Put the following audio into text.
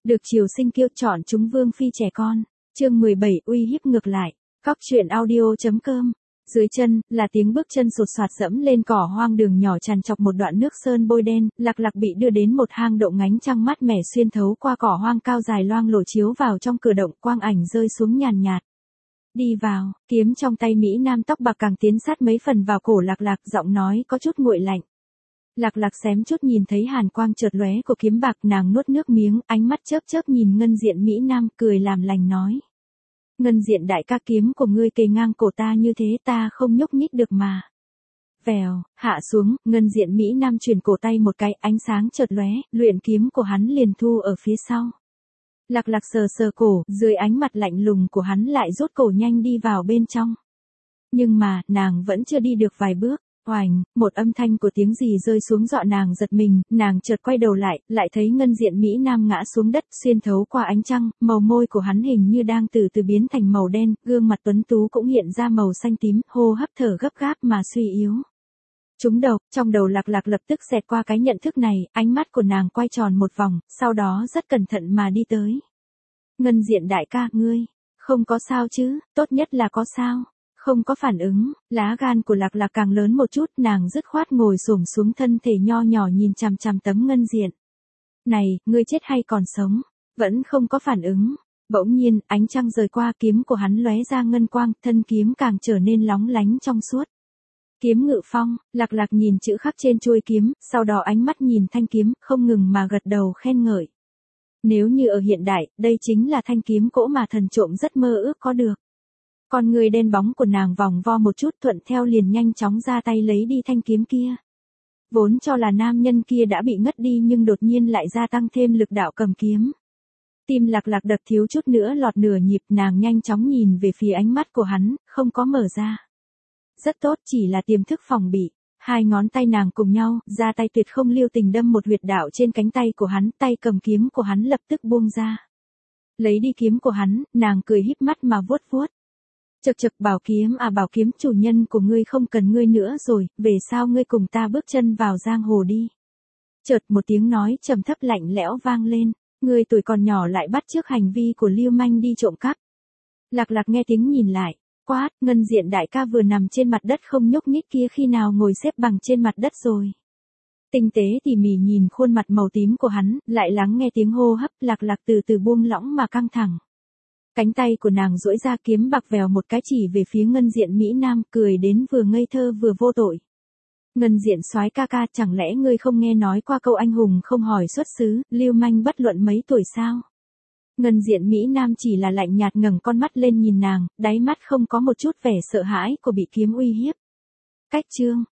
Được triều sinh kiêu chọn chúng vương phi trẻ con. Chương 17 uy hiếp ngược lại. Cóc truyện audio.com. Dưới chân, là tiếng bước chân sột soạt dẫm lên cỏ hoang đường nhỏ tràn chọc một đoạn nước sơn bôi đen, Lạc Lạc bị đưa đến một hang động ngánh trăng mát mẻ xuyên thấu qua cỏ hoang cao dài loang lổ chiếu vào trong cửa động, quang ảnh rơi xuống nhàn nhạt. Đi vào, kiếm trong tay Mỹ Nam tóc bạc càng tiến sát mấy phần vào cổ Lạc Lạc, giọng nói có chút nguội lạnh. Lạc Lạc xém chút nhìn thấy hàn quang chợt lóe của kiếm bạc, nàng nuốt nước miếng, ánh mắt chớp chớp nhìn Ngân Diện Mỹ Nam, cười làm lành nói. Ngân Diện đại ca, kiếm của ngươi kề ngang cổ ta như thế ta không nhúc nhích được mà. Vèo, hạ xuống, Ngân Diện Mỹ Nam chuyển cổ tay một cái, ánh sáng chợt lóe, luyện kiếm của hắn liền thu ở phía sau. Lạc Lạc sờ sờ cổ, dưới ánh mặt lạnh lùng của hắn lại rút cổ nhanh đi vào bên trong. Nhưng mà, nàng vẫn chưa đi được vài bước. Oành, một âm thanh của tiếng gì rơi xuống dọa nàng giật mình, nàng chợt quay đầu lại thấy Ngân Diện Mỹ Nam ngã xuống đất, xuyên thấu qua ánh trăng, màu môi của hắn hình như đang từ từ biến thành màu đen, gương mặt tuấn tú cũng hiện ra màu xanh tím, hô hấp thở gấp gáp mà suy yếu. Trúng độc, trong đầu Lạc Lạc lập tức xẹt qua cái nhận thức này, ánh mắt của nàng quay tròn một vòng, sau đó rất cẩn thận mà đi tới. Ngân Diện đại ca, ngươi, không có sao chứ, tốt nhất là có sao. Không có phản ứng, lá gan của Lạc Lạc càng lớn một chút, nàng dứt khoát ngồi xổm xuống, thân thể nho nhỏ nhìn chằm chằm tấm Ngân Diện. Này, ngươi chết hay còn sống? Vẫn không có phản ứng. Bỗng nhiên, ánh trăng rời qua, kiếm của hắn lóe ra ngân quang, thân kiếm càng trở nên lóng lánh trong suốt. Kiếm ngự phong, Lạc Lạc nhìn chữ khắc trên chuôi kiếm, sau đó ánh mắt nhìn thanh kiếm, không ngừng mà gật đầu khen ngợi. Nếu như ở hiện đại, đây chính là thanh kiếm cỗ mà thần trộm rất mơ ước có được. Con người đen bóng của nàng vòng vo một chút, thuận theo liền nhanh chóng ra tay lấy đi thanh kiếm kia. Vốn cho là nam nhân kia đã bị ngất đi nhưng đột nhiên lại gia tăng thêm lực đạo cầm kiếm. Tim Lạc Lạc đập thiếu chút nữa lọt nửa nhịp, nàng nhanh chóng nhìn về phía ánh mắt của hắn, không có mở ra. Rất tốt, chỉ là tiềm thức phòng bị. Hai ngón tay nàng cùng nhau, ra tay tuyệt không lưu tình đâm một huyệt đạo trên cánh tay của hắn, tay cầm kiếm của hắn lập tức buông ra. Lấy đi kiếm của hắn, nàng cười híp mắt mà vuốt vuốt. Chậc chậc, bảo kiếm, chủ nhân của ngươi không cần ngươi nữa rồi, về sau ngươi cùng ta bước chân vào giang hồ đi. Chợt một tiếng nói trầm thấp lạnh lẽo vang lên, ngươi tuổi còn nhỏ lại bắt chước hành vi của lưu manh đi trộm cắp. Lạc Lạc nghe tiếng nhìn lại, quát, Ngân Diện đại ca vừa nằm trên mặt đất không nhúc nhích kia khi nào ngồi xếp bằng trên mặt đất rồi. Tinh tế tỉ mỉ nhìn khuôn mặt màu tím của hắn, lại lắng nghe tiếng hô hấp, Lạc Lạc từ từ buông lỏng mà căng thẳng. Cánh tay của nàng duỗi ra, kiếm bạc vèo một cái chỉ về phía Ngân Diện Mỹ Nam, cười đến vừa ngây thơ vừa vô tội. Ngân Diện soái ca ca, chẳng lẽ ngươi không nghe nói qua câu anh hùng không hỏi xuất xứ, lưu manh bất luận mấy tuổi sao? Ngân Diện Mỹ Nam chỉ là lạnh nhạt ngẩng con mắt lên nhìn nàng, đáy mắt không có một chút vẻ sợ hãi của bị kiếm uy hiếp. Cách chương,